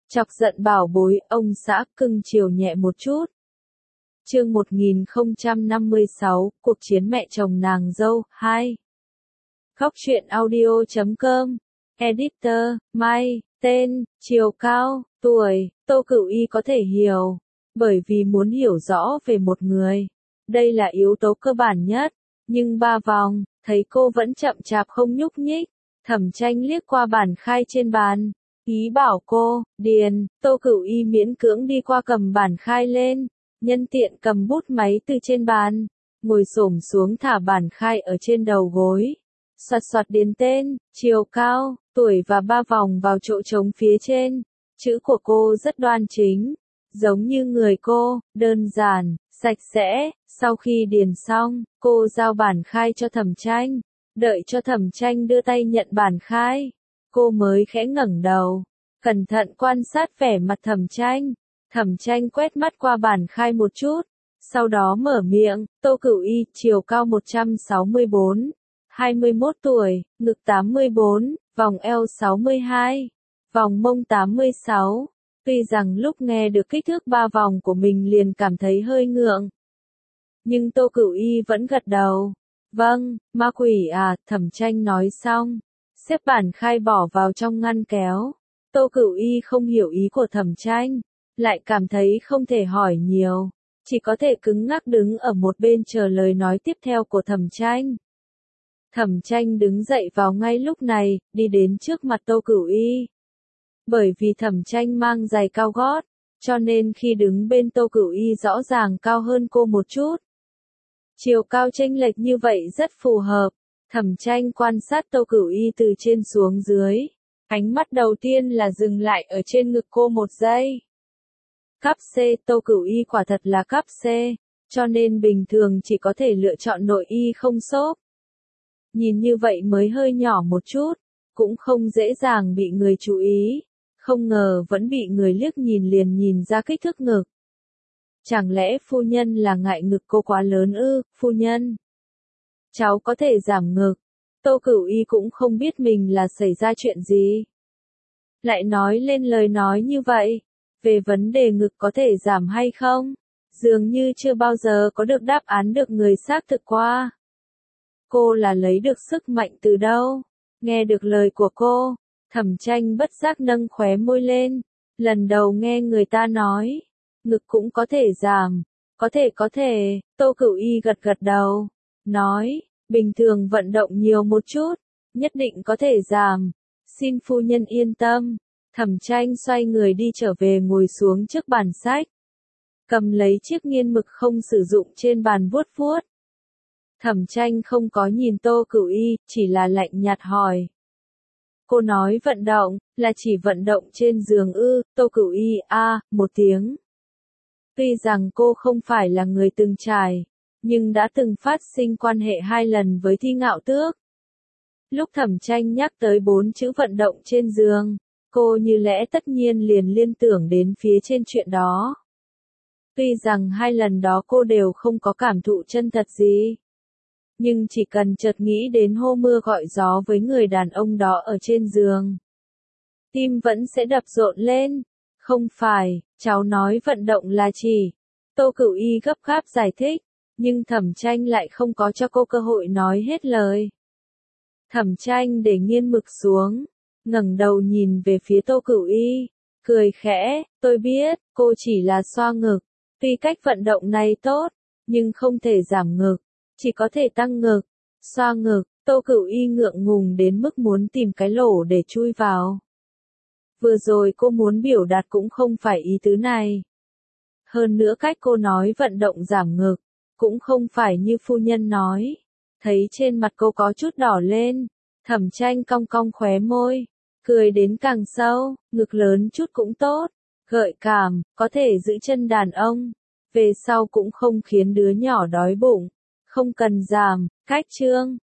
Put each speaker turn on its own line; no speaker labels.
Chọc giận bảo bối, ông xã cưng chiều nhẹ một chút. Chương 1056, cuộc chiến mẹ chồng nàng dâu 2. Góc truyện audio.com. Editor, Mai, tên, chiều cao, tuổi, Tô Cửu Y có thể hiểu. Bởi vì muốn hiểu rõ về một người, đây là yếu tố cơ bản nhất. Nhưng 3 vòng, thấy cô vẫn chậm chạp không nhúc nhích. Thẩm Tranh liếc qua bản khai trên bàn, ý bảo cô, điền. Tô Cửu Y miễn cưỡng đi qua cầm bản khai lên, nhân tiện cầm bút máy từ trên bàn, ngồi xổm xuống thả bản khai ở trên đầu gối. Soạt soạt điền tên, chiều cao, tuổi và 3 vòng vào chỗ trống phía trên. Chữ của cô rất đoan chính, giống như người cô, đơn giản, sạch sẽ. Sau khi điền xong, cô giao bản khai cho Thẩm Tranh. Đợi cho Thẩm Tranh đưa tay nhận bản khai, cô mới khẽ ngẩng đầu, cẩn thận quan sát vẻ mặt Thẩm Tranh. Thẩm Tranh quét mắt qua bản khai một chút, sau đó mở miệng. Tô Cửu Y, chiều cao 164, 21 tuổi, ngực 84, vòng eo 62, vòng mông 86. Tuy rằng lúc nghe được kích thước 3 vòng của mình liền cảm thấy hơi ngượng, nhưng Tô Cửu Y vẫn gật đầu. Vâng, ma quỷ à. Thẩm Tranh nói xong, xếp bản khai bỏ vào trong ngăn kéo. Tô Cửu Y không hiểu ý của Thẩm Tranh, lại cảm thấy không thể hỏi nhiều, chỉ có thể cứng ngắc đứng ở một bên chờ lời nói tiếp theo của Thẩm Tranh. Thẩm Tranh đứng dậy vào ngay lúc này, đi đến trước mặt Tô Cửu Y. Bởi vì Thẩm Tranh mang giày cao gót, cho nên khi đứng bên Tô Cửu Y rõ ràng cao hơn cô một chút. Chiều cao chênh lệch như vậy rất phù hợp. Thẩm Tranh quan sát Tô Cửu Y từ trên xuống dưới. Ánh mắt đầu tiên là dừng lại ở trên ngực cô một giây. Cấp C. Tô Cửu Y quả thật là cấp C, cho nên bình thường chỉ có thể lựa chọn nội y không xốp. Nhìn như vậy mới hơi nhỏ một chút, cũng không dễ dàng bị người chú ý. Không ngờ vẫn bị người liếc nhìn liền nhìn ra kích thước ngực. Chẳng lẽ phu nhân là ngại ngực cô quá lớn ư? Phu nhân, cháu có thể giảm ngực. Tô Cửu Y cũng không biết mình là xảy ra chuyện gì, lại nói lên lời nói như vậy. Về vấn đề ngực có thể giảm hay không, dường như chưa bao giờ có được đáp án được người xác thực qua. Cô là lấy được sức mạnh từ đâu? Nghe được lời của cô, Thẩm Tranh bất giác nâng khóe môi lên. Lần đầu nghe người ta nói, ngực cũng có thể giảm. Có thể. Tô Cửu Y gật gật đầu, nói, bình thường vận động nhiều một chút, nhất định có thể giảm. Xin phu nhân yên tâm. Thẩm Tranh xoay người đi trở về ngồi xuống trước bàn sách, cầm lấy chiếc nghiên mực không sử dụng trên bàn vuốt vuốt. Thẩm Tranh không có nhìn Tô Cửu Y, chỉ là lạnh nhạt hỏi. Cô nói vận động, là chỉ vận động trên giường ư? Tô Cửu Y một tiếng. Tuy rằng cô không phải là người từng trải, nhưng đã từng phát sinh quan hệ 2 lần với Thi Ngạo Tước. Lúc Thẩm Tranh nhắc tới 4 chữ vận động trên giường, cô như lẽ tất nhiên liền liên tưởng đến phía trên chuyện đó. Tuy rằng 2 lần đó cô đều không có cảm thụ chân thật gì, nhưng chỉ cần chợt nghĩ đến hô mưa gọi gió với người đàn ông đó ở trên giường, tim vẫn sẽ đập rộn lên. Không phải, cháu nói vận động là chỉ. Tô Cửu Y gấp gáp giải thích, nhưng Thẩm Tranh lại không có cho cô cơ hội nói hết lời. Thẩm Tranh để nghiên mực xuống, ngẩng đầu nhìn về phía Tô Cửu Y, cười khẽ, tôi biết, cô chỉ là xoa ngực. Tuy cách vận động này tốt, nhưng không thể giảm ngực, chỉ có thể tăng ngực. Xoa ngực. Tô Cửu Y ngượng ngùng đến mức muốn tìm cái lỗ để chui vào. Vừa rồi cô muốn biểu đạt cũng không phải ý tứ này. Hơn nữa cách cô nói vận động giảm ngực, cũng không phải như phu nhân nói. Thấy trên mặt cô có chút đỏ lên, Thẩm Tranh cong cong khóe môi, cười đến càng sâu. Ngực lớn chút cũng tốt, gợi cảm, có thể giữ chân đàn ông, về sau cũng không khiến đứa nhỏ đói bụng. Không cần giảm. Cách chương